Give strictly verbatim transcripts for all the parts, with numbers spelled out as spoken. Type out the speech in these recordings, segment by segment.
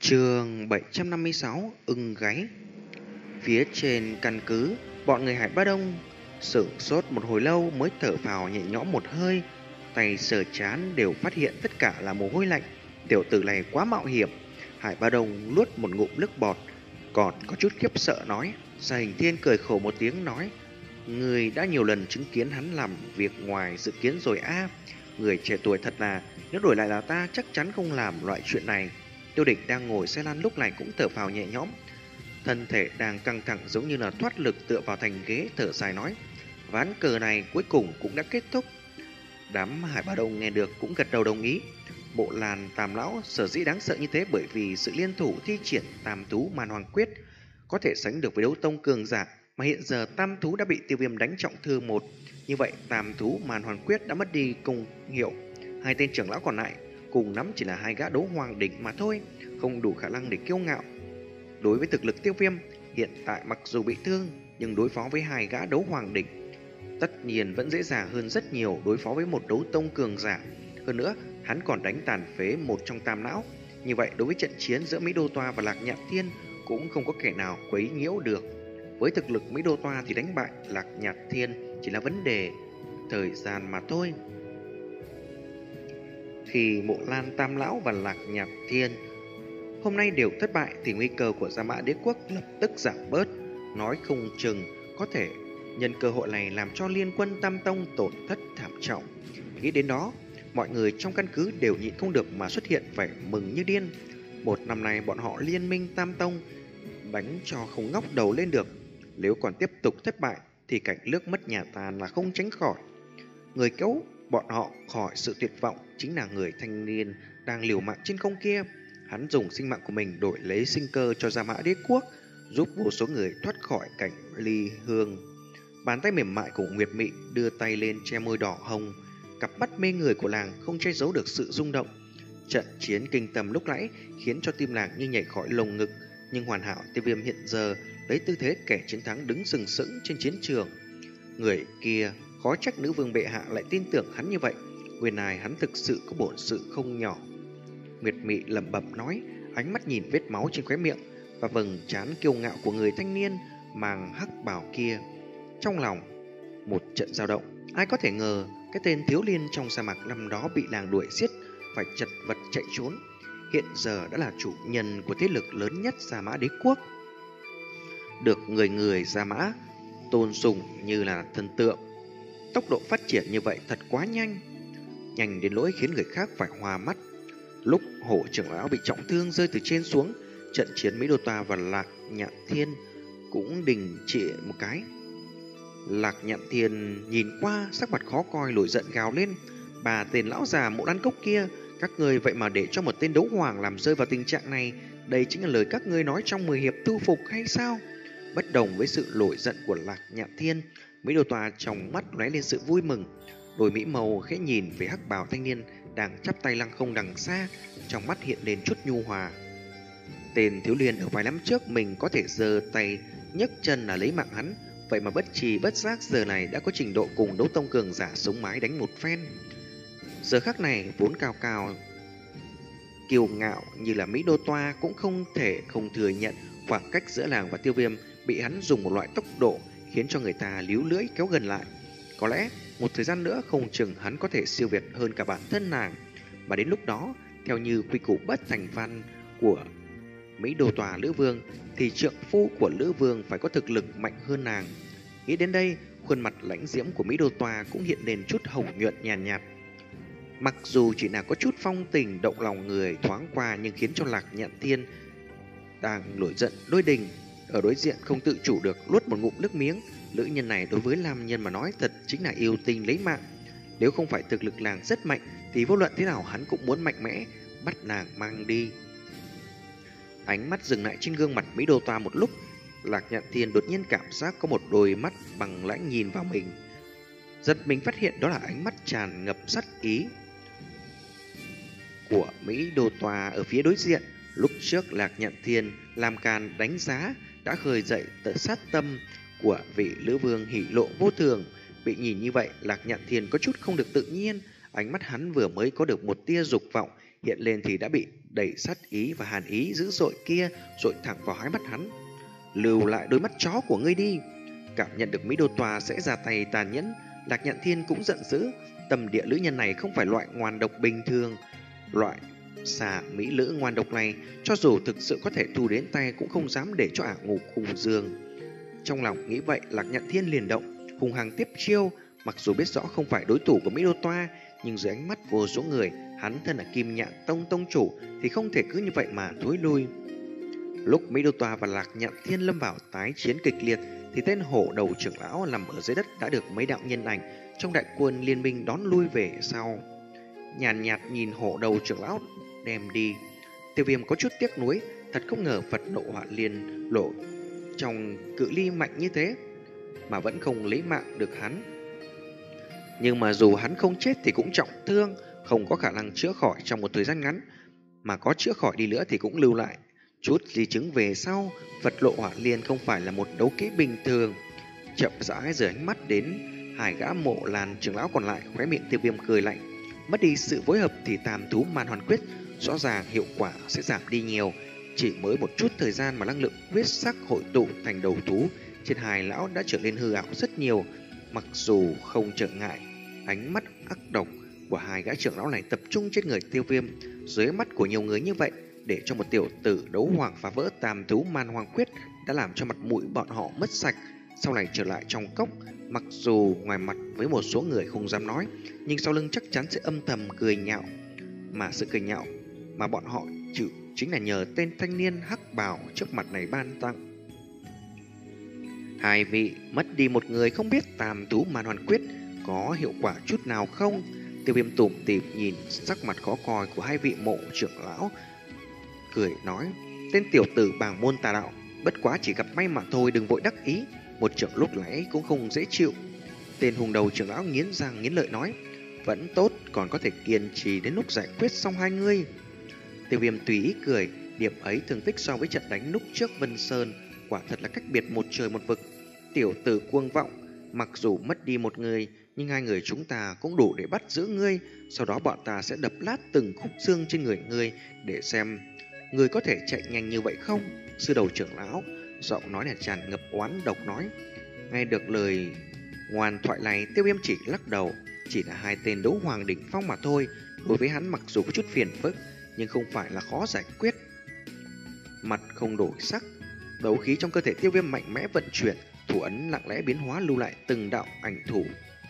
Chương bảy trăm năm mươi sáu ưng gáy. Phía trên căn cứ, bọn người Hải Ba Đông sửng sốt một hồi lâu mới thở phào nhẹ nhõm một hơi. Tay sờ chán đều phát hiện tất cả là mồ hôi lạnh. Tiểu tử này quá mạo hiểm. Hải Ba Đông nuốt một ngụm nước bọt, còn có chút khiếp sợ nói. Gia Hình Thiên cười khổ một tiếng nói: Người đã nhiều lần chứng kiến hắn làm việc ngoài dự kiến rồi a. À. Người trẻ tuổi thật là, nếu đổi lại là ta chắc chắn không làm loại chuyện này. Tiêu Địch đang ngồi xe lăn lúc này cũng thở phào nhẹ nhõm, thân thể đang căng thẳng giống như là thoát lực, tựa vào thành ghế thở dài nói: ván cờ này cuối cùng cũng đã kết thúc. Đám Hải Ba Đông nghe được cũng gật đầu đồng ý. Bộ Làn Tam Lão sở dĩ đáng sợ như thế bởi vì sự liên thủ thi triển Tam Thú Màn Hoàng Quyết có thể sánh được với đấu tông cường giả, mà hiện giờ Tam Thú đã bị Tiêu Viêm đánh trọng thương một, như vậy Tam Thú Màn Hoàng Quyết đã mất đi công hiệu. Hai tên trưởng lão còn lại cùng lắm chỉ là hai gã đấu hoàng đỉnh mà thôi, không đủ khả năng để kiêu ngạo. Đối với thực lực Tiêu Viêm hiện tại mặc dù bị thương, nhưng đối phó với hai gã đấu hoàng đỉnh tất nhiên vẫn dễ dàng hơn rất nhiều đối phó với một đấu tông cường giả. Hơn nữa, hắn còn đánh tàn phế một trong Tam Lão. Như vậy đối với trận chiến giữa Mỹ Đô Toa và Lạc Nhạn Thiên cũng không có kẻ nào quấy nhiễu được. Với thực lực Mỹ Đô Toa thì đánh bại Lạc Nhạn Thiên chỉ là vấn đề thời gian mà thôi. Khi Mộ Lan Tam Lão và Lạc Nhạn Thiên hôm nay đều thất bại thì nguy cơ của Gia Mã Đế Quốc lập tức giảm bớt. Nói không chừng có thể nhân cơ hội này làm cho liên quân Tam Tông tổn thất thảm trọng. Nghĩ đến đó, mọi người trong căn cứ đều nhịn không được mà xuất hiện vẻ mừng như điên. Một năm nay bọn họ liên minh Tam Tông đánh cho không ngóc đầu lên được. Nếu còn tiếp tục thất bại thì cảnh nước mất nhà tàn là không tránh khỏi. Người kéo bọn họ khỏi sự tuyệt vọng chính là người thanh niên đang liều mạng trên không kia. Hắn dùng sinh mạng của mình đổi lấy sinh cơ cho Gia Mã Đế Quốc, giúp vô số người thoát khỏi cảnh ly hương. Bàn tay mềm mại của Nguyệt Mị đưa tay lên che môi đỏ hồng, cặp mắt mê người của làng không che giấu được sự rung động. Trận chiến kinh tâm lúc nãy khiến cho tim làng như nhảy khỏi lồng ngực, nhưng hoàn hảo Tiêu Viêm hiện giờ lấy tư thế kẻ chiến thắng đứng sừng sững trên chiến trường. Người kia khó trách nữ vương bệ hạ lại tin tưởng hắn như vậy, nguyên lai hắn thực sự có bổn sự không nhỏ. Nguyệt Mị lẩm bẩm nói, ánh mắt nhìn vết máu trên khóe miệng và vầng trán kiêu ngạo của người thanh niên mang hắc bào kia. Trong lòng một trận dao động, ai có thể ngờ cái tên thiếu liên trong sa mạc năm đó bị làng đuổi giết, phải chật vật chạy trốn, hiện giờ đã là chủ nhân của thế lực lớn nhất Gia Mã Đế Quốc, được người người Gia Mã tôn sùng như là thần tượng. Tốc độ phát triển như vậy thật quá nhanh, nhanh đến nỗi khiến người khác phải hoa mắt. Lúc Hổ trưởng lão bị trọng thương rơi từ trên xuống, trận chiến Mỹ Đô Toa và Lạc Nhạn Thiên cũng đình trệ một cái. Lạc Nhạn Thiên nhìn qua, sắc mặt khó coi, nổi giận gào lên: bà tên lão già Mộ Lan Cốc kia, các ngươi vậy mà để cho một tên đấu hoàng làm rơi vào tình trạng này, đây chính là lời các ngươi nói trong mười hiệp thu phục hay sao? Bất đồng với sự nổi giận của Lạc Nhạn Thiên, Mỹ Đô Toa trong mắt lóe lên sự vui mừng, đôi mỹ màu khẽ nhìn về hắc bào thanh niên đang chắp tay lăng không đằng xa, trong mắt hiện lên chút nhu hòa. Tên thiếu liên ở vài năm trước mình có thể giơ tay nhấc chân là lấy mạng hắn, vậy mà bất trì bất giác giờ này đã có trình độ cùng đấu tông cường giả sống mái đánh một phen. Giờ khắc này vốn cao cao kiêu ngạo như là Mỹ Đô Toa cũng không thể không thừa nhận khoảng cách giữa làng và Tiêu Viêm bị hắn dùng một loại tốc độ khiến cho người ta líu lưỡi kéo gần lại. Có lẽ một thời gian nữa không chừng hắn có thể siêu việt hơn cả bản thân nàng, mà đến lúc đó theo như quy củ bất thành văn của Mỹ Đô Tòa Lữ Vương thì trượng phu của Lữ Vương phải có thực lực mạnh hơn nàng. Nghĩ đến đây, khuôn mặt lãnh diễm của Mỹ Đô Tòa cũng hiện lên chút hồng nhuận nhàn nhạt, nhạt. Mặc dù chỉ là có chút phong tình động lòng người thoáng qua, nhưng khiến cho Lạc Nhạn Thiên đang nổi giận đôi đình ở đối diện không tự chủ được nuốt một ngụm nước miếng. Nữ nhân này đối với nam nhân mà nói thật chính là yêu tình lấy mạng. Nếu không phải thực lực nàng rất mạnh thì vô luận thế nào hắn cũng muốn mạnh mẽ bắt nàng mang đi. Ánh mắt dừng lại trên gương mặt Mỹ Đô Toa một lúc, Lạc Nhạn Thiên đột nhiên cảm giác có một đôi mắt bằng lãnh nhìn vào mình. Giật mình phát hiện đó là ánh mắt tràn ngập sát ý của Mỹ Đô Toa ở phía đối diện. Lúc trước Lạc Nhạn Thiên làm càn đánh giá đã khơi dậy tận sát tâm của vị Lữ Vương hỉ lộ vô thường. Bị nhìn như vậy, Lạc Nhạn Thiên có chút không được tự nhiên. Ánh mắt hắn vừa mới có được một tia dục vọng hiện lên thì đã bị đầy sát ý và hàn ý dữ dội kia dội thẳng vào hai mắt hắn. Lưu lại đôi mắt chó của ngươi đi. Cảm nhận được Mỹ Đô Tòa sẽ ra tay tàn nhẫn, Lạc Nhạn Thiên cũng giận dữ. Tâm địa nữ nhân này không phải loại ngoan độc bình thường. Loại xà mỹ lữ ngoan độc này, cho dù thực sự có thể thu đến tay cũng không dám để cho ả ngủ cùng giường. Trong lòng nghĩ vậy, Lạc Nhạn Thiên liền động, hùng hăng tiếp chiêu. Mặc dù biết rõ không phải đối thủ của Mỹ Đô Toa, nhưng dưới ánh mắt vô số người, hắn thân là Kim Nhạn Tông tông chủ thì không thể cứ như vậy mà thối lui. Lúc Mỹ Đô Toa và Lạc Nhạn Thiên lâm vào tái chiến kịch liệt, thì tên hổ đầu trưởng lão nằm ở dưới đất đã được mấy đạo nhân ảnh trong đại quân liên minh đón lui về sau. Nhàn nhạt, nhạt nhìn hổ đầu trưởng lão đem đi, Tiêu Viêm có chút tiếc nuối. Thật không ngờ Phật nộ hỏa liên lộ trong cự ly mạnh như thế mà vẫn không lấy mạng được hắn. Nhưng mà dù hắn không chết thì cũng trọng thương, không có khả năng chữa khỏi trong một thời gian ngắn. Mà có chữa khỏi đi nữa thì cũng lưu lại chút di chứng về sau. Phật lộ hỏa liên không phải là một đấu kỹ bình thường. Chậm rãi rời ánh mắt đến hai gã mộ làn trưởng lão còn lại, khóe miệng Tiêu Viêm cười lạnh. Mất đi sự phối hợp thì tam thú man hoàn quyết rõ ràng hiệu quả sẽ giảm đi nhiều. Chỉ mới một chút thời gian mà năng lượng huyết sắc hội tụ thành đầu thú trên hai lão đã trở nên hư ảo rất nhiều. Mặc dù không trở ngại, ánh mắt ác độc của hai gã trưởng lão này tập trung trên người Tiêu Viêm, dưới mắt của nhiều người như vậy, để cho một tiểu tử đấu hoàng phá vỡ tam thú man hoàng quyết đã làm cho mặt mũi bọn họ mất sạch. Sau này trở lại trong cốc, mặc dù ngoài mặt với một số người không dám nói, nhưng sau lưng chắc chắn sẽ âm thầm cười nhạo. Mà sự cười nhạo mà bọn họ chịu chính là nhờ tên thanh niên hắc bào trước mặt này ban tặng. Hai vị mất đi một người, không biết tam thú man hoàn quyết có hiệu quả chút nào không? Tiêu Viêm tủm tỉm nhìn sắc mặt khó coi của hai vị mộ trưởng lão, cười nói: tên tiểu tử bảng môn tà đạo, bất quá chỉ gặp may mà thôi, đừng vội đắc ý. Một trưởng lúc nãy cũng không dễ chịu. Tên hùng đầu trưởng lão nghiến răng nghiến lợi nói: vẫn tốt, còn có thể kiên trì đến lúc giải quyết xong hai ngươi. Tiêu Viêm tùy ý cười, điểm ấy thương tích so với trận đánh lúc trước Vân Sơn quả thật là cách biệt một trời một vực. Tiểu tử cuồng vọng, mặc dù mất đi một người, nhưng hai người chúng ta cũng đủ để bắt giữ ngươi. Sau đó bọn ta sẽ đập lát từng khúc xương trên người ngươi, để xem ngươi có thể chạy nhanh như vậy không. Sư đầu trưởng lão giọng nói là tràn ngập oán độc nói. Nghe được lời ngoan thoại này, Tiêu Viêm chỉ lắc đầu. Chỉ là hai tên đấu hoàng đỉnh phong mà thôi, đối với hắn mặc dù có chút phiền phức, nhưng không phải là khó giải quyết. Mặt không đổi sắc, đấu khí trong cơ thể Tiêu Viêm mạnh mẽ vận chuyển, thủ ấn lặng lẽ biến hóa lưu lại từng đạo ảnh thủ.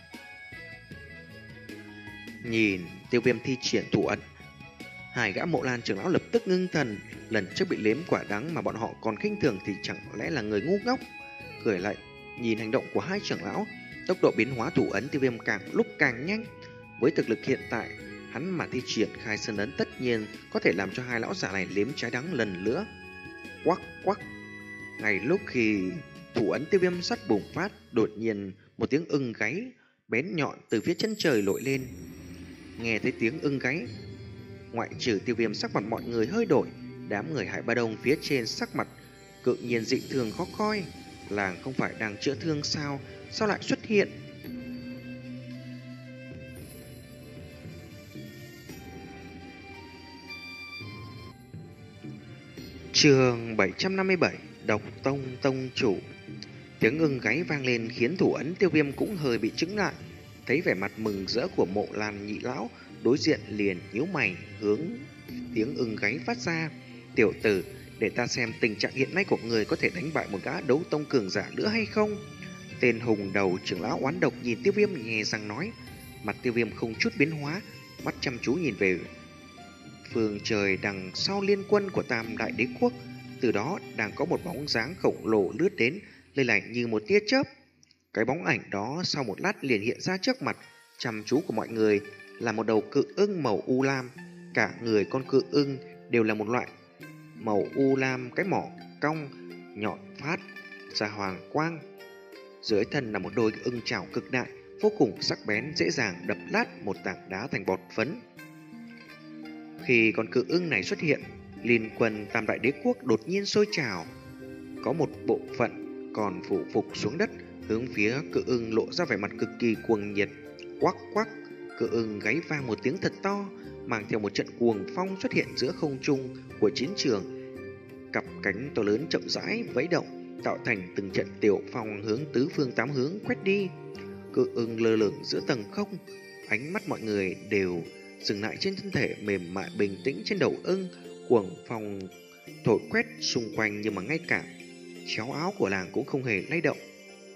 Nhìn Tiêu Viêm thi triển thủ ấn, hai gã mộ lan trưởng lão lập tức ngưng thần. Lần trước bị nếm quả đắng mà bọn họ còn khinh thường thì chẳng lẽ là người ngu ngốc. Cười lại nhìn hành động của hai trưởng lão, tốc độ biến hóa thủ ấn Tiêu Viêm càng lúc càng nhanh. Với thực lực hiện tại, hắn mà thi triển khai sơn ấn tất nhiên có thể làm cho hai lão già này nếm trái đắng lần nữa. Quắc quắc. Ngay lúc khi thủ ấn Tiêu Viêm sắp bùng phát, đột nhiên một tiếng ưng gáy bén nhọn từ phía chân trời lội lên. Nghe thấy tiếng ưng gáy, ngoại trừ Tiêu Viêm, sắc mặt mọi người hơi đổi. Đám người Hải Ba Đông phía trên sắc mặt cự nhiên dị thường khó coi. Làng không phải đang chữa thương sao, sao lại xuất hiện? Chương bảy trăm năm mươi bảy, Độc Tông Tông Chủ. Tiếng ưng gáy vang lên khiến thủ ấn Tiêu Viêm cũng hơi bị chững lại. Thấy vẻ mặt mừng rỡ của Mộ Lan nhị lão, đối diện liền nhíu mày hướng tiếng ưng gáy phát ra. Tiểu tử, để ta xem tình trạng hiện nay của người có thể đánh bại một gã đấu tông cường giả nữa hay không. Tên hùng đầu trưởng lão oán độc nhìn Tiêu Viêm nhè răng nói. Mặt Tiêu Viêm không chút biến hóa, mắt chăm chú nhìn về phương trời đằng sau liên quân của Tam Đại Đế Quốc. Từ đó đang có một bóng dáng khổng lồ lướt đến, lên lạnh như một tia chớp. Cái bóng ảnh đó sau một lát liền hiện ra trước mặt chăm chú của mọi người, là một đầu cự ưng màu u lam. Cả người con cự ưng đều là một loại màu u lam, cái mỏ cong nhọn phát ra hoàng quang. Dưới thân là một đôi ưng chảo cực đại, vô cùng sắc bén, dễ dàng đập lát một tảng đá thành bọt phấn. Khi con cự ưng này xuất hiện, liên quân Tam Đại Đế Quốc đột nhiên sôi trào. Có một bộ phận còn phủ phục xuống đất, hướng phía cự ưng lộ ra vẻ mặt cực kỳ cuồng nhiệt. Quắc quắc, cự ưng gáy vang một tiếng thật to, mang theo một trận cuồng phong xuất hiện giữa không trung của chiến trường. Cặp cánh to lớn chậm rãi vẫy động, tạo thành từng trận tiểu phong hướng tứ phương tám hướng quét đi. Cự ưng lơ lửng giữa tầng không, ánh mắt mọi người đều dừng lại trên thân thể mềm mại bình tĩnh trên đầu ưng. Cuồng phong thổi quét xung quanh, nhưng mà ngay cả chéo áo của làng cũng không hề lay động.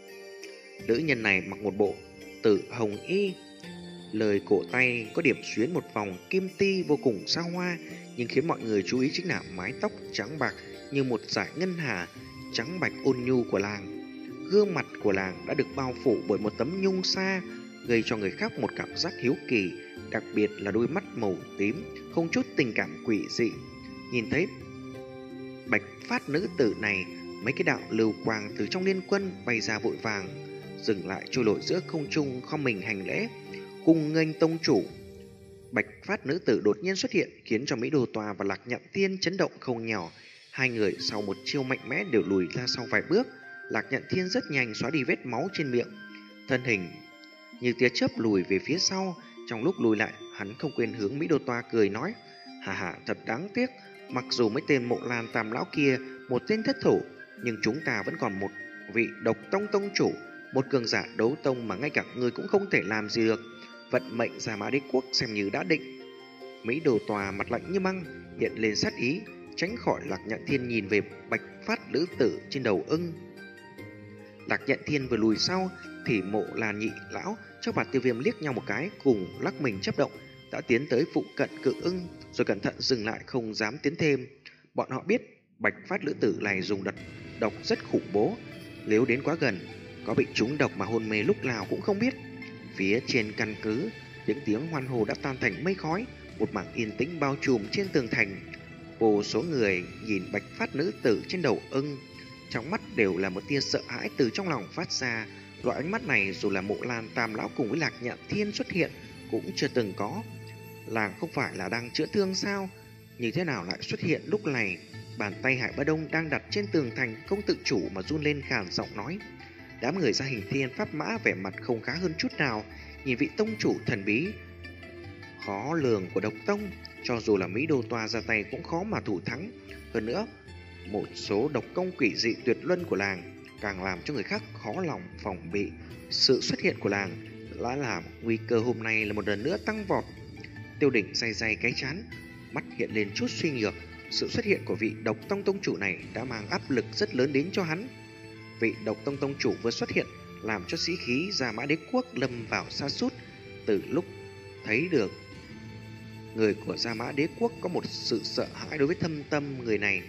Nữ nhân này mặc một bộ tử hồng y, lời cổ tay có điểm xuyến một vòng kim ti vô cùng xa hoa, nhưng khiến mọi người chú ý chính là mái tóc trắng bạc như một dải ngân hà, trắng bạch ôn nhu của làng. Gương mặt của làng đã được bao phủ bởi một tấm nhung sa, gây cho người khác một cảm giác hiếu kỳ, đặc biệt là đôi mắt màu tím, không chút tình cảm quỷ dị. Nhìn thấy bạch phát nữ tử này, mấy cái đạo lưu quang từ trong liên quân bay ra vội vàng, dừng lại trôi nổi giữa không trung, không mình hành lễ, cung nghênh tông chủ. Bạch phát nữ tử đột nhiên xuất hiện khiến cho Mỹ Đô Toa và Lạc Nhạn Thiên chấn động không nhỏ. Hai người sau một chiêu mạnh mẽ đều lùi ra sau vài bước. Lạc Nhạn Thiên rất nhanh xóa đi vết máu trên miệng, thân hình như tia chớp lùi về phía sau. Trong lúc lùi lại, hắn không quên hướng Mỹ Đô Toa cười nói: hà hà, thật đáng tiếc, mặc dù mấy tên Mộ Lan Tam lão kia một tên thất thủ, nhưng chúng ta vẫn còn một vị Độc Tông tông chủ, một cường giả đấu tông mà ngay cả người cũng không thể làm gì được. Vận mệnh Gia Mã Đế Quốc xem như đã định. Mỹ Đồ Tòa mặt lạnh như băng, hiện lên sát ý, tránh khỏi Lạc Nhạn Thiên, nhìn về bạch phát nữ tử trên đầu ưng. Lạc Nhạn Thiên vừa lùi sau thì Mộ Lan nhị lão cho bà Tiêu Viêm liếc nhau một cái, cùng lắc mình chấp động, đã tiến tới phụ cận cự ưng, rồi cẩn thận dừng lại không dám tiến thêm. Bọn họ biết bạch phát nữ tử này dùng độc độc rất khủng bố, nếu đến quá gần có bị trúng độc mà hôn mê lúc nào cũng không biết. Phía trên căn cứ, những tiếng hoan hô đã tan thành mây khói, một mảng yên tĩnh bao trùm trên tường thành. Vô số người nhìn bạch phát nữ tử trên đầu ưng, trong mắt đều là một tia sợ hãi từ trong lòng phát ra. Loại ánh mắt này dù là Mộ Lan Tam lão cùng với Lạc Nhạn Thiên xuất hiện cũng chưa từng có. Làng không phải là đang chữa thương sao? Như thế nào lại xuất hiện lúc này? Bàn tay Hải Ba Đông đang đặt trên tường thành không tự chủ mà run lên, khàn giọng nói. Đám người ra hình thiên pháp mã vẻ mặt không khá hơn chút nào, nhìn vị tông chủ thần bí khó lường của độc tông, cho dù là Mỹ Đô Toa ra tay cũng khó mà thủ thắng. Hơn nữa, một số độc công quỷ dị tuyệt luân của làng càng làm cho người khác khó lòng phòng bị. Sự xuất hiện của làng đã làm nguy cơ hôm nay là một lần nữa tăng vọt. Tiêu Đỉnh day day cái chán, mắt hiện lên chút suy nhược. Sự xuất hiện của vị độc tông tông chủ này đã mang áp lực rất lớn đến cho hắn. Vị độc tông tông chủ vừa xuất hiện làm cho sĩ khí Gia Mã Đế Quốc lâm vào sa sút. Từ lúc thấy được người của Gia Mã Đế Quốc có một sự sợ hãi đối với thâm tâm người này.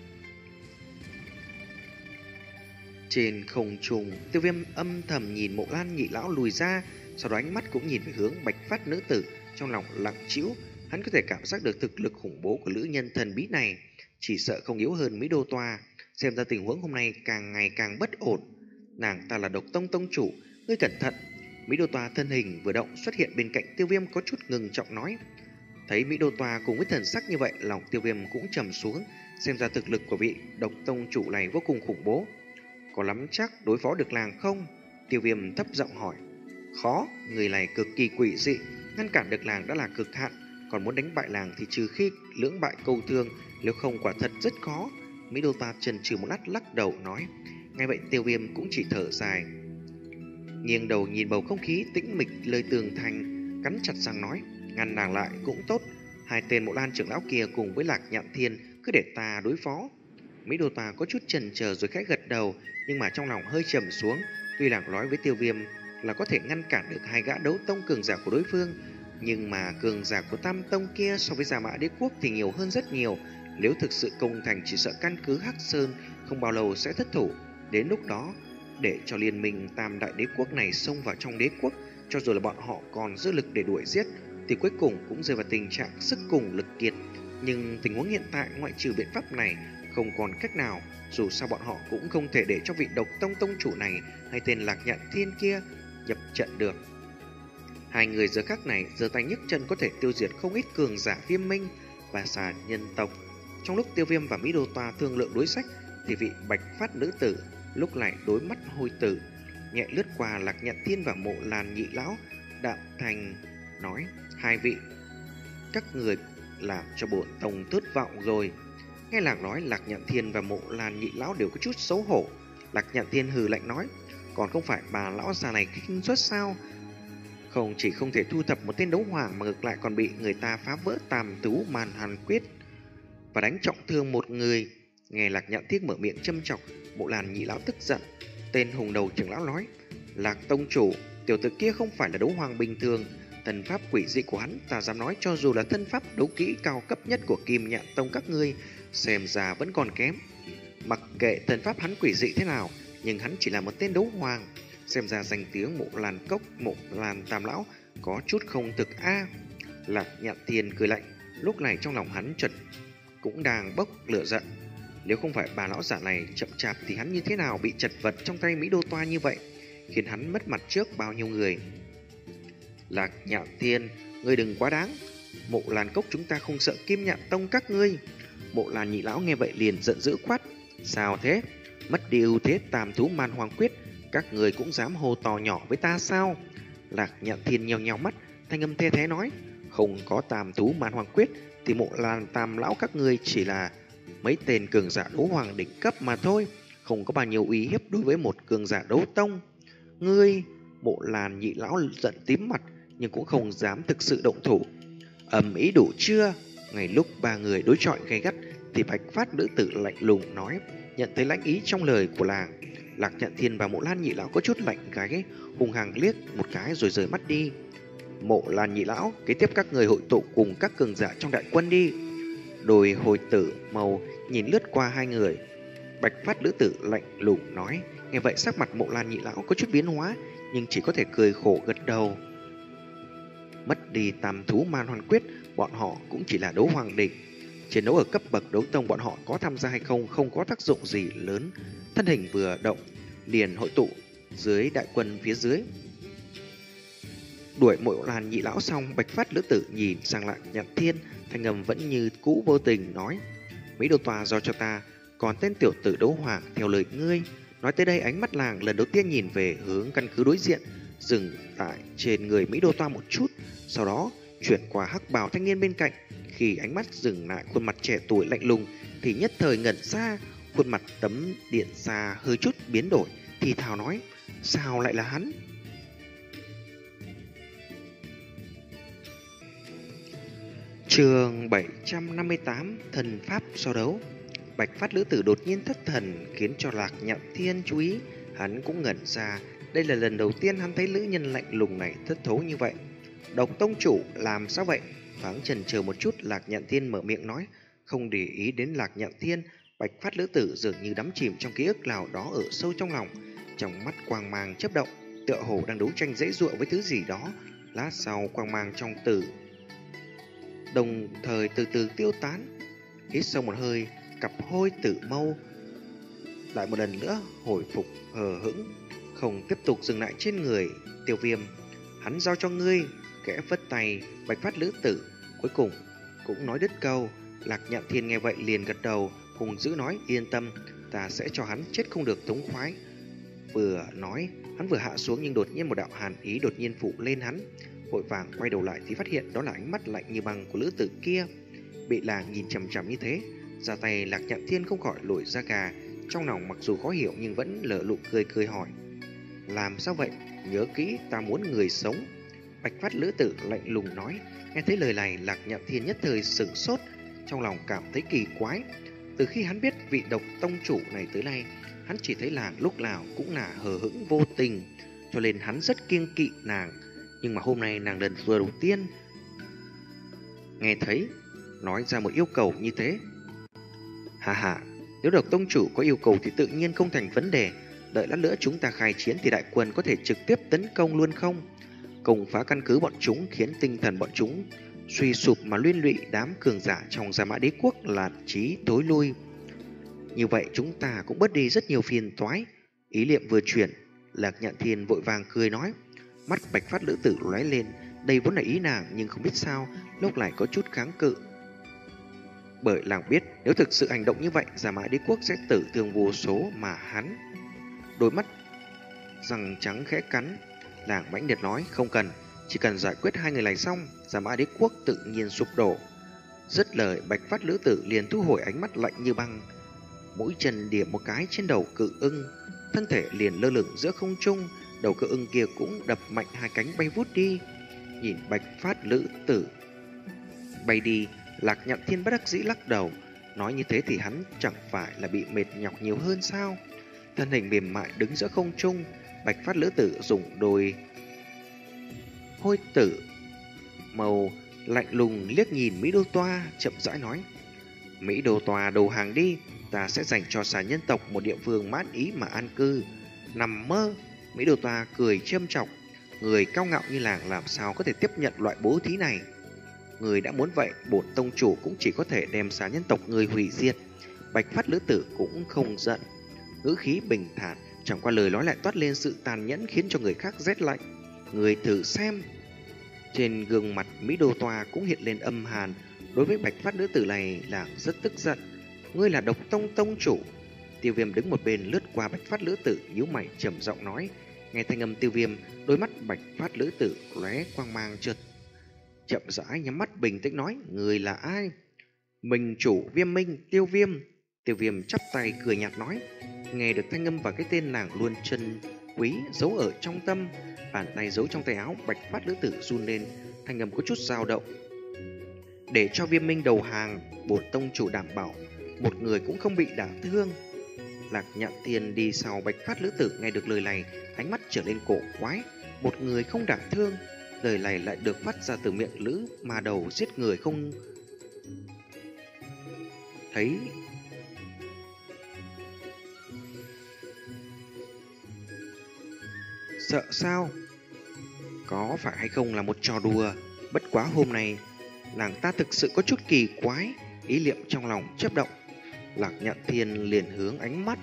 Trên không trung, Tiêu Viêm âm thầm nhìn Mộ Lan nhị lão lùi ra, sau đó ánh mắt cũng nhìn về hướng bạch phát nữ tử, trong lòng lặng trĩu. Hắn có thể cảm giác được thực lực khủng bố của nữ nhân thần bí này, chỉ sợ không yếu hơn Mỹ Đô Toa. Xem ra tình huống hôm nay càng ngày càng bất ổn. Nàng ta là độc tông tông chủ, ngươi cẩn thận. Mỹ Đô Toa thân hình vừa động xuất hiện bên cạnh Tiêu Viêm, có chút ngừng trọng nói. Thấy Mỹ Đô Toa cùng với thần sắc như vậy, lòng Tiêu Viêm cũng trầm xuống. Xem ra thực lực của vị độc tông chủ này vô cùng khủng bố. Có lắm chắc đối phó được làng không? Tiêu Viêm thấp giọng hỏi. Khó, người này cực kỳ quỷ dị, ngăn cản được làng đã là cực hạn, còn muốn đánh bại làng thì trừ khi lưỡng bại câu thương, nếu không quả thật rất khó. Mỹ Đô Toa chần chừ một lát lắc đầu nói. Ngay vậy Tiêu Viêm cũng chỉ thở dài, nghiêng đầu nhìn bầu không khí tĩnh mịch lời tường thành, cắn chặt răng nói. Ngăn nàng lại cũng tốt, hai tên Mộ Lan trưởng lão kia cùng với Lạc Nhạn Thiên cứ để ta đối phó. Mỹ Đô Toa có chút chần chờ rồi khẽ gật đầu, nhưng mà trong lòng hơi trầm xuống. Tuy làng nói với Tiêu Viêm là có thể ngăn cản được hai gã đấu tông cường giả của đối phương, nhưng mà cường giả của Tam Tông kia so với Gia Mã Đế Quốc thì nhiều hơn rất nhiều. Nếu thực sự công thành, chỉ sợ căn cứ Hắc Sơn không bao lâu sẽ thất thủ. Đến lúc đó, để cho liên minh Tam Đại Đế Quốc này xông vào trong đế quốc, cho dù là bọn họ còn dư lực để đuổi giết, thì cuối cùng cũng rơi vào tình trạng sức cùng lực kiệt. Nhưng tình huống hiện tại, ngoại trừ biện pháp này, không còn cách nào. Dù sao bọn họ cũng không thể để cho vị độc tông tông chủ này hay tên Lạc Nhạn Thiên kia nhập trận được. Hai người giờ khắc này giơ tay nhấc chân có thể tiêu diệt không ít cường giả Viêm Minh và xà nhân tộc. Trong lúc Tiêu Viêm và Mỹ Đô Toa thương lượng đối sách, thì vị bạch phát nữ tử lúc này đối mắt hôi tử, nhẹ lướt qua Lạc Nhạn Thiên và Mộ Lan nhị lão, đạm thành nói. Hai vị các người làm cho bổn tông thất vọng rồi. Nghe Làng nói, Lạc Nhạn Thiên và Mộ Lan nhị lão đều có chút xấu hổ. Lạc Nhạn Thiên hừ lạnh nói, còn không phải bà lão già này khinh suất sao? Không chỉ không thể thu thập một tên đấu hoàng mà ngược lại còn bị người ta phá vỡ tam tú màn hàn quyết và đánh trọng thương một người. Nghe Lạc Nhạn Thiên mở miệng châm chọc, Mộ Lan nhị lão tức giận. Tên hùng đầu trưởng lão nói, Lạc tông chủ, tiểu tử kia không phải là đấu hoàng bình thường. Thần pháp quỷ dị của hắn, ta dám nói cho dù là thân pháp đấu kỹ cao cấp nhất của Kim Nhạn tông các ngươi, xem ra vẫn còn kém. Mặc kệ thần pháp hắn quỷ dị thế nào, nhưng hắn chỉ là một tên đấu hoàng. Xem ra danh tiếng Mộ Lan cốc, Mộ Lan tam lão có chút không thực a. Lạc Nhạn Thiên cười lạnh, lúc này trong lòng hắn chợt cũng đang bốc lửa giận. Nếu không phải bà lão giả này chậm chạp thì hắn như thế nào bị chật vật trong tay Mỹ Đô Toa như vậy, khiến hắn mất mặt trước bao nhiêu người. Lạc Nhạn Thiên, ngươi đừng quá đáng. Mộ Lan cốc chúng ta không sợ Kim Nhạn tông các ngươi. Mộ Lan nhị lão nghe vậy liền giận dữ quát, sao thế? Mất đi ưu thế tam thú man hoàng quyết, các người cũng dám hô to nhỏ với ta sao? Lạc Nhạn Thiên nheo nheo mắt, thanh âm thê thế nói, không có tam thú man hoàng quyết thì Mộ Lan tam lão các ngươi chỉ là mấy tên cường giả đấu hoàng đỉnh cấp mà thôi, không có bao nhiêu uy hiếp đối với một cường giả đấu tông. Ngươi, Mộ Lan nhị lão giận tím mặt nhưng cũng không dám thực sự động thủ. Ầm ý đủ chưa? Ngay lúc ba người đối chọi gay gắt thì Bạch Phát nữ tử lạnh lùng nói, nhận thấy lãnh ý trong lời của làng. Lạc Nhạn Thiên và Mộ Lan nhị lão có chút lạnh gáy, hung hăng liếc một cái rồi rời mắt đi. Mộ Lan nhị lão, kế tiếp các người hội tụ cùng các cường giả trong đại quân đi. Đôi hồi tử màu nhìn lướt qua hai người. Bạch Phát nữ tử lạnh lùng nói. Nghe vậy sắc mặt Mộ Lan nhị lão có chút biến hóa, nhưng chỉ có thể cười khổ gật đầu. Mất đi tam thú man hoàn quyết, bọn họ cũng chỉ là đấu hoàng đỉnh. Chiến đấu ở cấp bậc đấu tông bọn họ có tham gia hay không không có tác dụng gì lớn. Thân hình vừa động liền hội tụ dưới đại quân phía dưới. Đuổi Mộ Lan nhị lão xong, Bạch Phát lữ tử nhìn sang Lạc Nhạn Thiên, thanh âm vẫn như cũ vô tình nói, Mỹ Đô Tòa do cho ta, còn tên tiểu tử đấu hoàng theo lời ngươi. Nói tới đây, ánh mắt làng lần đầu tiên nhìn về hướng căn cứ đối diện, dừng tại trên người Mỹ Đô Toa một chút, sau đó chuyển qua hắc bào thanh niên bên cạnh. Khi ánh mắt dừng lại khuôn mặt trẻ tuổi lạnh lùng thì nhất thời ngẩn ra, khuôn mặt tấm điện xa hơi chút biến đổi, thì thào nói, sao lại là hắn? Chương bảy trăm năm mươi tám, thần pháp so đấu. Bạch Phát lữ tử đột nhiên thất thần khiến cho Lạc Nhạn Thiên chú ý, hắn cũng ngẩn ra, đây là lần đầu tiên hắn thấy nữ nhân lạnh lùng này thất thố như vậy. Độc tông chủ làm sao vậy? Thoáng chần chờ một chút, Lạc Nhạn Thiên mở miệng nói. Không để ý đến Lạc Nhạn Thiên, Bạch Phát lữ tử dường như đắm chìm trong ký ức nào đó ở sâu trong lòng, trong mắt quang mang chớp động, tựa hồ đang đấu tranh dễ dụa với thứ gì đó. Lát sau quang mang trong tử đồng thời từ từ tiêu tán. Hít sâu một hơi, cặp hôi tử mâu lại một lần nữa hồi phục hờ hững, không tiếp tục dừng lại trên người Tiêu Viêm. Hắn giao cho ngươi. Kẽ vất tay, Bạch Phát lữ tử cuối cùng cũng nói đứt câu. Lạc Nhạn Thiên nghe vậy liền gật đầu, hùng dữ nói, yên tâm, ta sẽ cho hắn chết không được thống khoái. Vừa nói, hắn vừa hạ xuống nhưng đột nhiên một đạo hàn ý đột nhiên phủ lên hắn. Vội vàng quay đầu lại thì phát hiện đó là ánh mắt lạnh như băng của lữ tử kia. Bị làng nhìn chằm chằm như thế, ra tay Lạc Nhạn Thiên không khỏi nổi da gà. Trong lòng mặc dù khó hiểu nhưng vẫn lở lụ cười cười hỏi, làm sao vậy? Nhớ kỹ, ta muốn người sống. Bạch Phát lữ tử lạnh lùng nói. Nghe thấy lời này, Lạc Nhạn Thiên nhất thời sửng sốt, trong lòng cảm thấy kỳ quái. Từ khi hắn biết vị độc tông chủ này tới nay, hắn chỉ thấy làng lúc nào cũng là hờ hững vô tình, cho nên hắn rất kiêng kỵ nàng. Nhưng mà hôm nay nàng lần vừa đầu tiên nghe thấy nói ra một yêu cầu như thế. Hà hà, nếu độc tông chủ có yêu cầu thì tự nhiên không thành vấn đề. Đợi lát nữa chúng ta khai chiến thì đại quân có thể trực tiếp tấn công luôn không? Công phá căn cứ bọn chúng khiến tinh thần bọn chúng suy sụp mà liên lụy đám cường giả trong Gia Mã Đế Quốc là chí tối lui. Như vậy chúng ta cũng bớt đi rất nhiều phiền toái. Ý niệm vừa chuyển, Lạc Nhạn Thiên vội vàng cười nói. Mắt Bạch Phát lữ tử lóe lên, đây vốn là ý nàng nhưng không biết sao lúc này có chút kháng cự. Bởi làng biết nếu thực sự hành động như vậy, Gia Mã Đế Quốc sẽ tử thương vô số mà hắn. Đôi mắt răng trắng khẽ cắn, làng mãnh liệt nói, không cần, Chỉ cần giải quyết hai người này xong, Gia Mã Đế Quốc tự nhiên sụp đổ. Dứt lời, Bạch Phát Lữ Tử liền thu hồi ánh mắt lạnh như băng, mũi chân điểm một cái trên đầu cự ưng, thân thể liền lơ lửng giữa không trung, đầu cự ưng kia cũng đập mạnh hai cánh bay vút đi. Nhìn Bạch Phát Lữ Tử bay đi, Lạc Nhạn Thiên bất đắc dĩ lắc đầu, nói như thế thì hắn chẳng phải là bị mệt nhọc nhiều hơn sao? Thân hình mềm mại đứng giữa không trung, Bạch Phát Lữ Tử dùng đôi hôi tử màu lạnh lùng liếc nhìn Mỹ Đô Toa, chậm rãi nói: Mỹ Đô Toa đầu hàng đi, ta sẽ dành cho xà nhân tộc một địa phương mãn ý mà an cư. Nằm mơ! Mỹ Đô Toa cười châm chọc, người cao ngạo như làng làm sao có thể tiếp nhận loại bố thí này. Người đã muốn vậy, bổn tông chủ cũng chỉ có thể đem xà nhân tộc người hủy diệt. Bạch Phát Lữ Tử cũng không giận, ngữ khí bình thản, chẳng qua lời nói lại toát lên sự tàn nhẫn khiến cho người khác rét lạnh. Người thử xem. Trên gương mặt Mỹ Đô Toa cũng hiện lên âm hàn. Đối với Bạch Phát Lữ Tử này là rất tức giận. Ngươi là Độc Tông tông chủ. Tiêu Viêm đứng một bên lướt qua Bạch Phát Lữ Tử, nhíu mày trầm giọng nói. Nghe thanh âm Tiêu Viêm, đôi mắt Bạch Phát Lữ Tử lóe quang mang chợt chậm rãi nhắm mắt bình tĩnh nói: Người là ai? Minh chủ Viêm Minh, Tiêu Viêm. Tiêu Viêm chắp tay cười nhạt nói. Nghe được thanh âm và cái tên nàng luôn chân quý giấu ở trong tâm, bàn tay giấu trong tay áo Bạch Phát Lữ Tử run lên, thanh âm có chút dao động. Để cho Viêm Minh đầu hàng, bổn tông chủ đảm bảo một người cũng không bị đả thương. Lạc Nhạn Thiên đi sau Bạch Phát Lữ Tử nghe được lời này, ánh mắt trở lên cổ quái. Một người không đả thương, lời này lại được phát ra từ miệng Lữ mà đầu giết người không thấy. Sợ sao? Có phải hay không là một trò đùa? Bất quá hôm nay nàng ta thực sự có chút kỳ quái. Ý niệm trong lòng chớp động, Lạc Nhạn Thiên liền hướng ánh mắt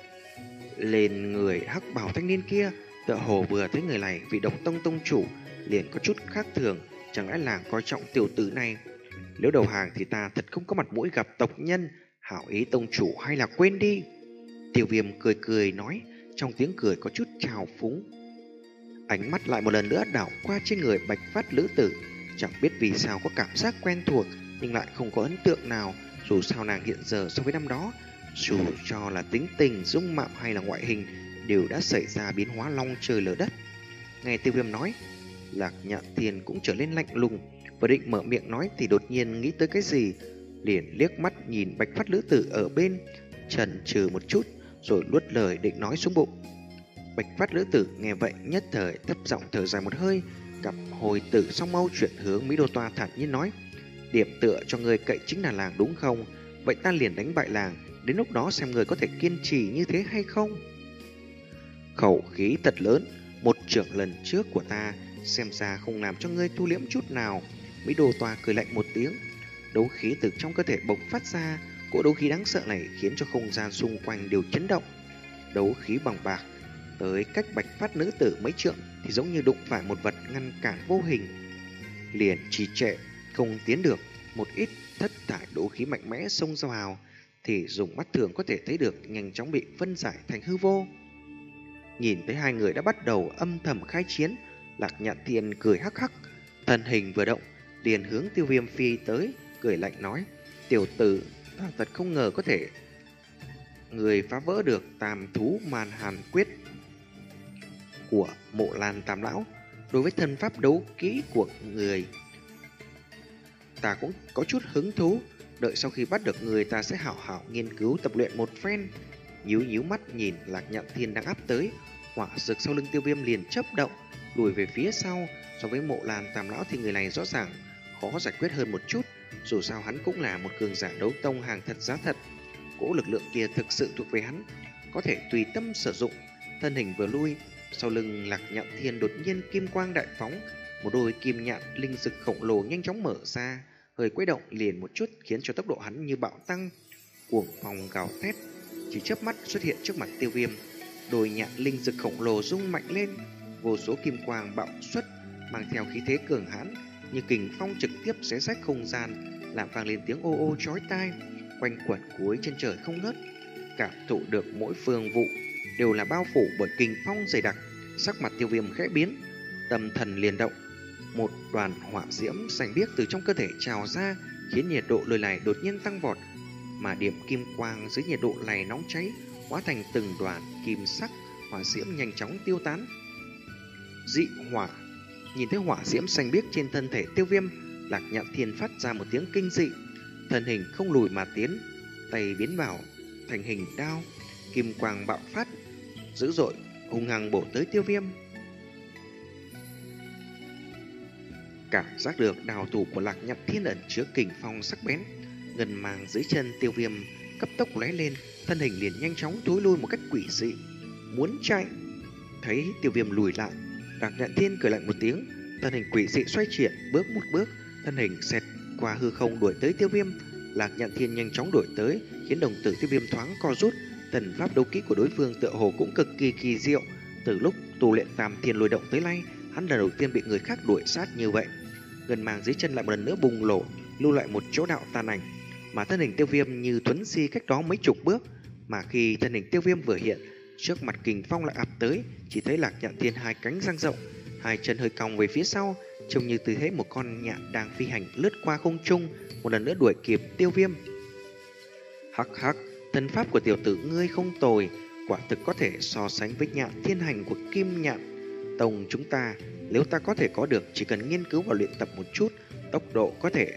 lên người hắc bào thanh niên kia, tựa hồ vừa thấy người này vị Độc Tông tông chủ liền có chút khác thường. Chẳng lẽ làng coi trọng tiểu tử này? Nếu đầu hàng thì ta thật không có mặt mũi gặp tộc nhân. Hảo ý tông chủ hay là quên đi. Tiêu Viêm cười cười nói, trong tiếng cười có chút trào phúng. Ánh mắt lại một lần nữa đảo qua trên người Bạch Phát Lữ Tử. Chẳng biết vì sao có cảm giác quen thuộc, nhưng lại không có ấn tượng nào. Dù sao nàng hiện giờ so với năm đó, dù cho là tính tình, dung mạo hay là ngoại hình, đều đã xảy ra biến hóa long trời lở đất. Nghe Tiêu Viêm nói, Lạc Nhạn Thiên cũng trở nên lạnh lùng, và định mở miệng nói thì đột nhiên nghĩ tới cái gì, liền liếc mắt nhìn Bạch Phát Lữ Tử ở bên, chần chừ một chút rồi luốt lời định nói xuống bụng. Bạch Phát Lữ Tử nghe vậy nhất thời thấp giọng thở dài một hơi, cặp hồi tử song mâu chuyển hướng Mỹ Đô Toa thản nhiên nói: Điểm tựa cho người cậy chính là làng đúng không? Vậy ta liền đánh bại làng, đến lúc đó xem người có thể kiên trì như thế hay không. Khẩu khí thật lớn, một trưởng lần trước của ta xem ra không làm cho ngươi thu liễm chút nào. Mỹ Đô Toa cười lạnh một tiếng, đấu khí từ trong cơ thể bộc phát ra. Cỗ đấu khí đáng sợ này khiến cho không gian xung quanh đều chấn động. Đấu khí bằng bạc tới cách Bạch Phát Nữ Tử mấy trượng thì giống như đụng phải một vật ngăn cản vô hình, liền trì trệ không tiến được. Một ít thất thải đấu khí mạnh mẽ xông ra vào thì dùng mắt thường có thể thấy được nhanh chóng bị phân giải thành hư vô. Nhìn thấy hai người đã bắt đầu âm thầm khai chiến, Lạc Nhạn Thiên cười hắc hắc, thân hình vừa động liền hướng Tiêu Viêm phi tới, cười lạnh nói: Tiểu tử, ta thật không ngờ có thể người phá vỡ được Tam Thú Man Hàn Quyết của Mộ Lan Tam Lão. Đối với thân pháp đấu kỹ của người, ta cũng có chút hứng thú. Đợi sau khi bắt được người, ta sẽ hảo hảo nghiên cứu tập luyện một phen. Nhíu nhíu mắt nhìn Lạc Nhạn Thiên đang áp tới, hỏa dược sau lưng Tiêu Viêm liền chớp động, lùi về phía sau. So với Mộ Lan Tam Lão thì người này rõ ràng khó giải quyết hơn một chút. Dù sao hắn cũng là một cường giả đấu tông hàng thật giá thật, cỗ lực lượng kia thực sự thuộc về hắn, có thể tùy tâm sử dụng. Thân hình vừa lui, sau lưng Lạc Nhạn Thiên đột nhiên kim quang đại phóng, một đôi kim nhạn linh dực khổng lồ nhanh chóng mở ra, hơi quay động liền một chút khiến cho tốc độ hắn như bạo tăng, cuồng phong gào thét, chỉ chớp mắt xuất hiện trước mặt Tiêu Viêm. Đôi nhạn linh dực khổng lồ rung mạnh lên, vô số kim quang bạo xuất, mang theo khí thế cường hãn như kình phong trực tiếp xé rách không gian, làm vang lên tiếng ô ô chói tai, quanh quẩn cuối chân trời không ngớt. Cảm thụ được mỗi phương vụ đều là bao phủ bởi kình phong dày đặc, sắc mặt Tiêu Viêm khẽ biến, tâm thần liền động, Một đoàn hỏa diễm xanh biếc từ trong cơ thể trào ra, khiến nhiệt độ nơi này đột nhiên tăng vọt, mà điểm kim quang dưới nhiệt độ này nóng cháy hóa thành từng đoàn kim sắc hỏa diễm nhanh chóng tiêu tán. Dị hỏa. Nhìn thấy hỏa diễm xanh biếc trên thân thể Tiêu Viêm, Lạc Nhạn Thiên phát ra một tiếng kinh dị, thân hình không lùi mà tiến, tay biến vào thành hình đao, kim quang bạo phát dữ dội, hung hăng bổ tới Tiêu Viêm. Cảm giác được đào thủ của Lạc Nhạn Thiên ẩn chứa kình phong sắc bén, ngân màng dưới chân Tiêu Viêm cấp tốc lóe lên, thân hình liền nhanh chóng thối lui một cách quỷ dị, muốn chạy. Thấy Tiêu Viêm lùi lại, Lạc Nhạn Thiên cười lạnh một tiếng, thân hình quỷ dị xoay chuyển, bước một bước, thân hình xẹt qua hư không đuổi tới Tiêu Viêm. Lạc Nhạn Thiên nhanh chóng đuổi tới, khiến đồng tử Tiêu Viêm thoáng co rút. Thần pháp đấu kỹ của đối phương tựa hồ cũng cực kỳ kỳ diệu. Từ lúc tu luyện Tam Thiên Lôi Động tới nay, hắn lần đầu tiên bị người khác đuổi sát như vậy. Gần màng dưới chân lại một lần nữa bùng nổ, lưu lại một chỗ đạo tàn ảnh, mà thân hình Tiêu Viêm như thuấn di cách đó mấy chục bước. Mà khi thân hình Tiêu Viêm vừa hiện, trước mặt kình phong lại ập tới, chỉ thấy Lạc Nhạn Thiên hai cánh dang rộng, hai chân hơi cong về phía sau, trông như tư thế một con nhạn đang phi hành lướt qua không trung, một lần nữa đuổi kịp Tiêu Viêm. Hắc hắc, thân pháp của tiểu tử ngươi không tồi, quả thực có thể so sánh với nhạn thiên hành của Kim Nhạn Tông chúng ta. Nếu ta có thể có được, chỉ cần nghiên cứu và luyện tập một chút, tốc độ có thể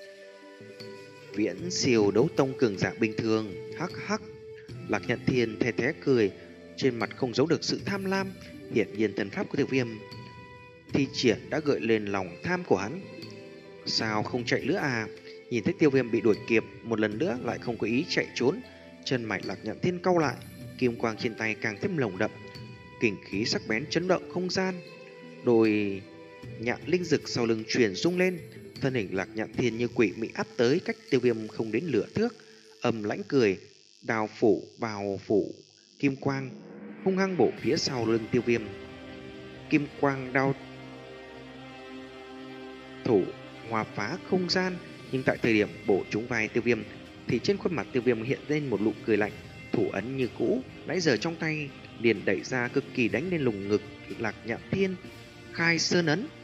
viễn siêu đấu tông cường giả bình thường. Hắc hắc. Lạc Nhạn Thiên the thé cười, trên mặt không giấu được sự tham lam. Hiển nhiên thần pháp của Tiêu Viêm thi triển đã gợi lên lòng tham của hắn. Sao không chạy nữa à? Nhìn thấy Tiêu Viêm bị đuổi kịp, một lần nữa lại không có ý chạy trốn, chân mày Lạc Nhạn Thiên cau lại, kim quang trên tay càng thêm lồng đậm, kình khí sắc bén chấn động không gian. Đôi nhạn linh dực sau lưng chuyển rung lên, thân hình Lạc Nhạn Thiên như quỷ mị áp tới cách Tiêu Viêm không đến lửa thước. Âm lãnh cười, đào phủ vào phủ kim quang, hung hăng bổ phía sau lưng Tiêu Viêm. Kim quang đao thủ hòa phá không gian, nhưng tại thời điểm bổ trúng vai Tiêu Viêm thì trên khuôn mặt Tiêu Viêm hiện lên một nụ cười lạnh, thủ ấn như cũ nãy giờ trong tay liền đẩy ra cực kỳ đánh lên lồng ngực Lạc Nhạn Thiên. Khai Sơn ấn.